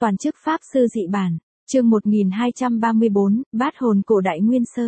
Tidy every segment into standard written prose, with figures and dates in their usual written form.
toàn chức pháp sư dị bản, chương 1234, bát hồn cổ đại nguyên sơ.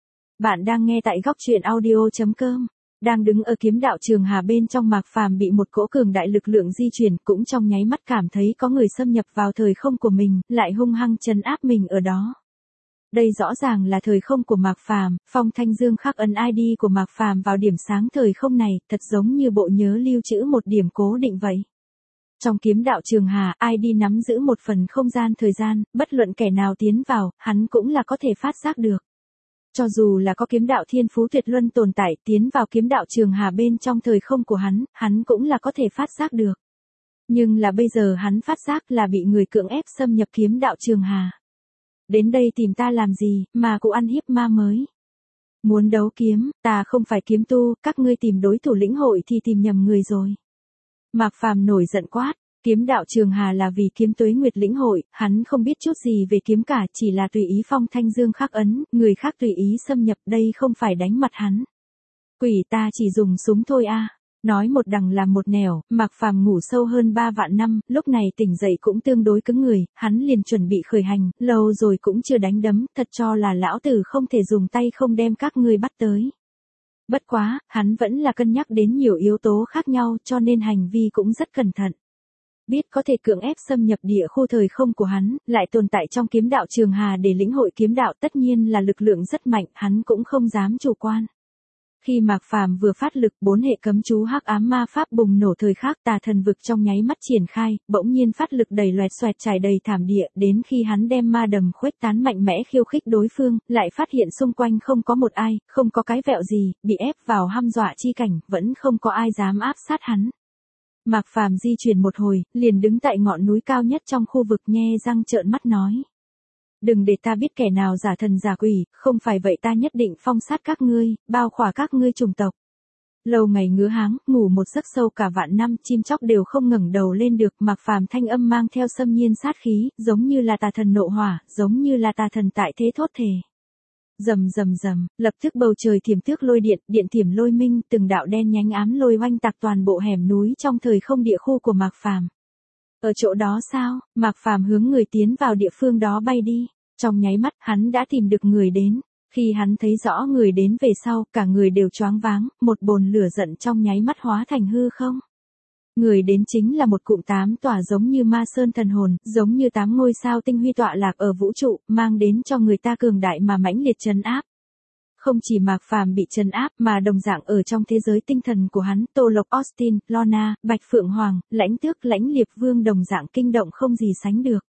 Bạn đang nghe tại góc truyện audio.com. Đang đứng ở kiếm đạo Trường Hà bên trong, Mạc Phàm bị một cỗ cường đại lực lượng di chuyển, cũng trong nháy mắt cảm thấy có người xâm nhập vào thời không của mình, lại hung hăng trấn áp mình ở đó. Đây rõ ràng là thời không của Mạc Phàm, Phong Thanh Dương khắc ấn ID của Mạc Phàm vào điểm sáng thời không này, thật giống như bộ nhớ lưu trữ một điểm cố định vậy. Trong kiếm đạo Trường Hà, ID nắm giữ một phần không gian thời gian, bất luận kẻ nào tiến vào, hắn cũng là có thể phát giác được. Cho dù là có kiếm đạo thiên phú tuyệt luân tồn tại tiến vào kiếm đạo Trường Hà bên trong thời không của hắn cũng là có thể phát giác được. Nhưng là bây giờ hắn phát giác là bị người cưỡng ép xâm nhập kiếm đạo Trường Hà. Đến đây tìm ta làm gì, mà cụ ăn hiếp ma mới. Muốn đấu kiếm, ta không phải kiếm tu, các ngươi tìm đối thủ lĩnh hội thì tìm nhầm người rồi. Mạc Phàm nổi giận quát, kiếm đạo Trường Hà là vì kiếm Tuế Nguyệt lĩnh hội, hắn không biết chút gì về kiếm cả, chỉ là tùy ý Phong Thanh Dương khắc ấn, người khác tùy ý xâm nhập, đây không phải đánh mặt hắn. Quỷ ta chỉ dùng súng thôi a. Nói một đằng làm một nẻo, Mạc Phàm ngủ sâu hơn 3 vạn năm, lúc này tỉnh dậy cũng tương đối cứng người, hắn liền chuẩn bị khởi hành, lâu rồi cũng chưa đánh đấm, thật cho là lão tử không thể dùng tay không đem các ngươi bắt tới. Bất quá, hắn vẫn là cân nhắc đến nhiều yếu tố khác nhau cho nên hành vi cũng rất cẩn thận. Biết có thể cưỡng ép xâm nhập địa khu thời không của hắn, lại tồn tại trong kiếm đạo Trường Hà để lĩnh hội kiếm đạo, tất nhiên là lực lượng rất mạnh, hắn cũng không dám chủ quan. Khi Mạc Phàm vừa phát lực, 4 hệ cấm chú hắc ám ma pháp bùng nổ thời khắc, tà thần vực trong nháy mắt triển khai, bỗng nhiên phát lực đầy loẹt xoẹt trải đầy thảm địa, đến khi hắn đem ma đầm khuếch tán mạnh mẽ khiêu khích đối phương, lại phát hiện xung quanh không có một ai, không có cái vẹo gì, bị ép vào hăm dọa chi cảnh, vẫn không có ai dám áp sát hắn. Mạc Phàm di chuyển một hồi, liền đứng tại ngọn núi cao nhất trong khu vực, nhe răng trợn mắt nói: đừng để ta biết kẻ nào giả thần giả quỷ, không phải vậy ta nhất định phong sát các ngươi, bao khỏa các ngươi chủng tộc. Lâu ngày ngứa háng, ngủ một giấc sâu cả vạn năm, chim chóc đều không ngẩng đầu lên được. Mạc Phàm thanh âm mang theo xâm nhiên sát khí, giống như là tà thần nộ hỏa, giống như là tà thần tại thế thốt thể. Rầm rầm rầm, lập tức bầu trời thiểm thước lôi điện, điện thiểm lôi minh, từng đạo đen nhánh ám lôi oanh tạc toàn bộ hẻm núi trong thời không địa khu của Mạc Phàm. Ở chỗ đó sao? Mạc Phàm hướng người tiến vào địa phương đó bay đi. Trong nháy mắt, hắn đã tìm được người đến. Khi hắn thấy rõ người đến về sau, cả người đều choáng váng, một bồn lửa giận trong nháy mắt hóa thành hư không. Người đến chính là một cụm 8 tỏa giống như ma sơn thần hồn, giống như 8 ngôi sao tinh huy tọa lạc ở vũ trụ, mang đến cho người ta cường đại mà mãnh liệt trấn áp. Không chỉ Mạc Phàm bị trấn áp mà đồng dạng ở trong thế giới tinh thần của hắn, Tô Lộc Austin, Lorna, Bạch Phượng Hoàng, Lãnh Tước, Lãnh Liệp Vương đồng dạng kinh động không gì sánh được.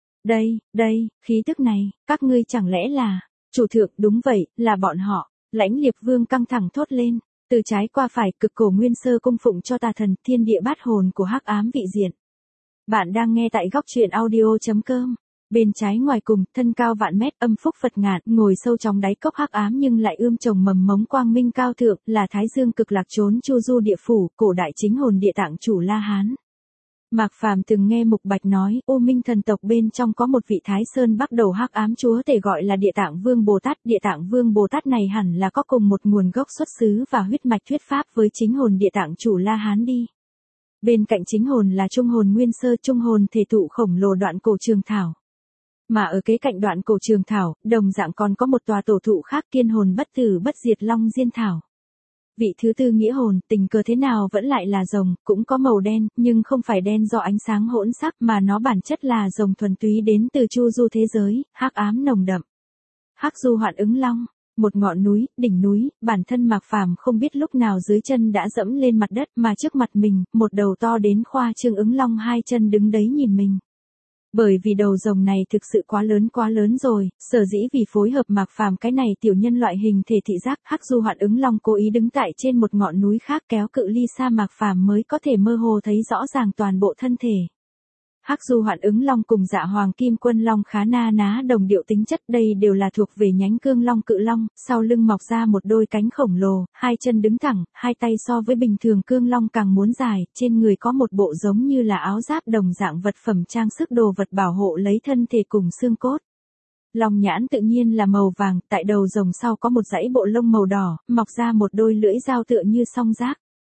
Đây, khí tức này, các ngươi chẳng lẽ là... Chủ thượng, đúng vậy, là bọn họ. Lãnh Liệp Vương căng thẳng thốt lên, từ trái qua phải, cực cổ nguyên sơ cung phụng cho tà thần, thiên địa bát hồn của hắc ám vị diện. Bạn đang nghe tại góc truyện audio.com. Bên trái ngoài cùng, thân cao vạn mét, âm phúc Phật ngạn, ngồi sâu trong đáy cốc hắc ám nhưng lại ươm trồng mầm mống quang minh cao thượng, là Thái Dương cực lạc trốn chu du địa phủ, cổ đại chính hồn địa tạng chủ La Hán. Mạc Phàm từng nghe Mục Bạch nói, U Minh thần tộc bên trong có một vị Thái Sơn Bắc đầu hắc ám chúa tể gọi là Địa Tạng Vương Bồ Tát. Địa Tạng Vương Bồ Tát này hẳn là có cùng một nguồn gốc xuất xứ và huyết mạch thuyết pháp với chính hồn địa tạng chủ La Hán đi. Bên cạnh chính hồn là trung hồn nguyên sơ, trung hồn thể thụ khổng lồ đoạn cổ trường thảo. Mà ở kế cạnh đoạn cổ trường thảo, đồng dạng còn có một tòa tổ thụ khác, kiên hồn bất tử bất diệt long diên thảo. Vị thứ tư nghĩa hồn, tình cờ thế nào vẫn lại là rồng, cũng có màu đen, nhưng không phải đen do ánh sáng hỗn sắc mà nó bản chất là rồng thuần túy đến từ chu du thế giới, hắc ám nồng đậm. Hắc du hoạn ứng long, một ngọn núi, đỉnh núi, bản thân Mạc Phàm không biết lúc nào dưới chân đã dẫm lên mặt đất mà trước mặt mình, một đầu to đến khoa trương ứng long hai chân đứng đấy nhìn mình. Bởi vì đầu rồng này thực sự quá lớn rồi, sở dĩ vì phối hợp Mạc Phàm cái này tiểu nhân loại hình thể thị giác, hắc du hoạn ứng long cố ý đứng tại trên một ngọn núi khác kéo cự ly xa Mạc Phàm mới có thể mơ hồ thấy rõ ràng toàn bộ thân thể. Hắc du hoạn ứng long cùng Dạ Hoàng Kim Quân Long khá na ná đồng điệu tính chất, đây đều là thuộc về nhánh cương long cự long, sau lưng mọc ra một đôi cánh khổng lồ, hai chân đứng thẳng, hai tay so với bình thường cương long càng muốn dài, trên người có một bộ giống như là áo giáp đồng dạng vật phẩm trang sức đồ vật bảo hộ lấy thân thể cùng xương cốt. Long nhãn tự nhiên là màu vàng, tại đầu rồng sau có một dãy bộ lông màu đỏ, mọc ra một đôi lưỡi dao tựa như song giác.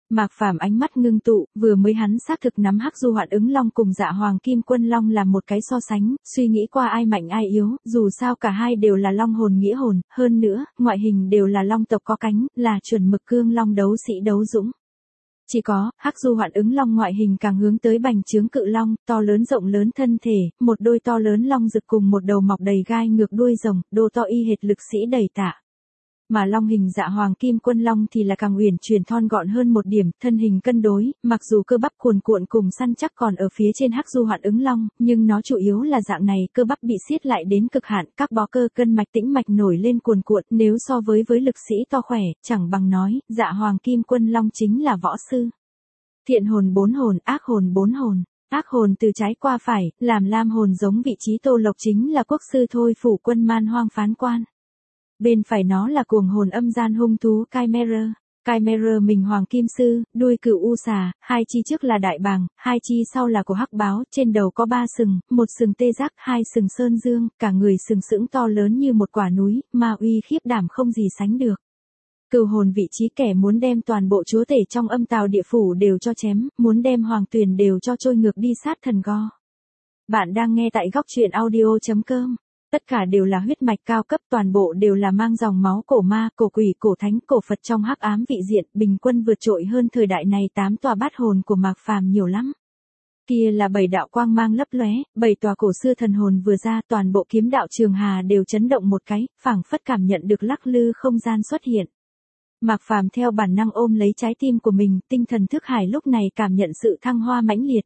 Mạc Phàm ánh mắt ngưng tụ, vừa mới hắn xác thực nắm Hắc Du Hoạn Ứng Long cùng Dạ Hoàng Kim Quân Long làm một cái so sánh, suy nghĩ qua ai mạnh ai yếu, dù sao cả hai đều là long hồn nghĩa hồn, hơn nữa, ngoại hình đều là long tộc có cánh, là chuẩn mực cương long đấu sĩ đấu dũng. Chỉ có, Hắc Du Hoạn Ứng Long ngoại hình càng hướng tới bành trướng cự long, to lớn rộng lớn thân thể, một đôi to lớn long rực cùng một đầu mọc đầy gai ngược đuôi rồng, đô to y hệt lực sĩ đầy tạ. Mà long hình Dạ Hoàng Kim Quân Long thì là càng uyển chuyển thon gọn hơn một điểm, thân hình cân đối, mặc dù cơ bắp cuồn cuộn cùng săn chắc còn ở phía trên Hắc Du Hoạn Ứng Long, nhưng nó chủ yếu là dạng này cơ bắp bị siết lại đến cực hạn, các bó cơ cân mạch tĩnh mạch nổi lên cuồn cuộn, nếu so với lực sĩ to khỏe, chẳng bằng nói, Dạ Hoàng Kim Quân Long chính là võ sư. Thiện hồn 4 hồn, ác hồn 4 hồn. Ác hồn từ trái qua phải, làm lam hồn giống vị trí Tô Lộc chính là quốc sư Thôi Phủ Quân Man Hoang phán quan. Bên phải nó là cuồng hồn âm gian hung thú Chimera. Chimera mình hoàng kim sư, đuôi cửu u xà, hai chi trước là đại bàng, hai chi sau là cổ hắc báo, trên đầu có 3 sừng, một sừng tê giác, hai sừng sơn dương, cả người sừng sững to lớn như một quả núi, mà uy khiếp đảm không gì sánh được. Cửu hồn vị trí kẻ muốn đem toàn bộ chúa tể trong âm tào địa phủ đều cho chém, muốn đem hoàng tuyền đều cho trôi ngược đi sát thần go. Bạn đang nghe tại góc truyện audio.com. Tất cả đều là huyết mạch cao cấp, toàn bộ đều là mang dòng máu cổ ma, cổ quỷ, cổ thánh, cổ Phật trong hắc ám vị diện, bình quân vượt trội hơn thời đại này 8 tòa bát hồn của Mạc Phàm nhiều lắm. Kia là 7 đạo quang mang lấp lóe, 7 tòa cổ xưa thần hồn vừa ra, toàn bộ kiếm đạo Trường Hà đều chấn động một cái, phảng phất cảm nhận được lắc lư không gian xuất hiện. Mạc Phàm theo bản năng ôm lấy trái tim của mình, tinh thần thức hải lúc này cảm nhận sự thăng hoa mãnh liệt.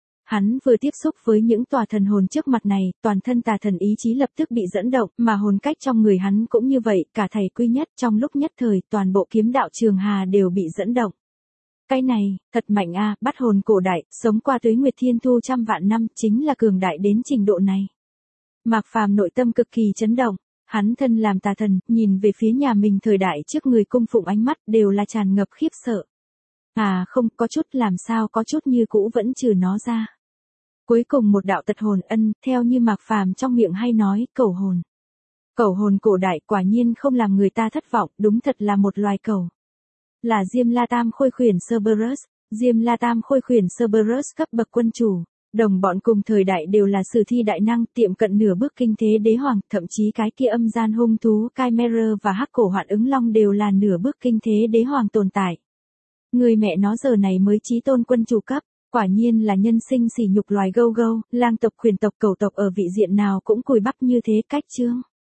Hắn vừa tiếp xúc với những tòa thần hồn trước mặt này, toàn thân tà thần ý chí lập tức bị dẫn động, mà hồn cách trong người hắn cũng như vậy, cả thầy quy nhất, trong lúc nhất thời, toàn bộ kiếm đạo Trường Hà đều bị dẫn động. Cái này, thật mạnh a, bắt hồn cổ đại, sống qua tuế nguyệt thiên thu trăm vạn năm, chính là cường đại đến trình độ này. Mạc Phàm nội tâm cực kỳ chấn động. Hắn thân làm tà thần, nhìn về phía nhà mình thời đại trước người cung phụng ánh mắt đều là tràn ngập khiếp sợ. À không, có chút làm sao có chút như cũ vẫn trừ nó ra. Cuối cùng một đạo tật hồn theo như Mạc Phàm trong miệng hay nói, cẩu hồn. Cẩu hồn cổ đại quả nhiên không làm người ta thất vọng, đúng thật là một loài cẩu. Là Diêm La Tam Khôi Khuyển Cerberus, Diêm La Tam Khôi Khuyển Cerberus cấp bậc quân chủ. Đồng bọn cùng thời đại đều là sử thi đại năng, tiệm cận nửa bước kinh thế đế hoàng, thậm chí cái kia âm gian hung thú Chimera và hắc cổ hoạn ứng long đều là nửa bước kinh thế đế hoàng tồn tại. Người mẹ nó giờ này mới chí tôn quân chủ cấp, quả nhiên là nhân sinh sỉ nhục loài gâu gâu, lang tộc khuyển tộc cẩu tộc ở vị diện nào cũng cùi bắp như thế cách chương.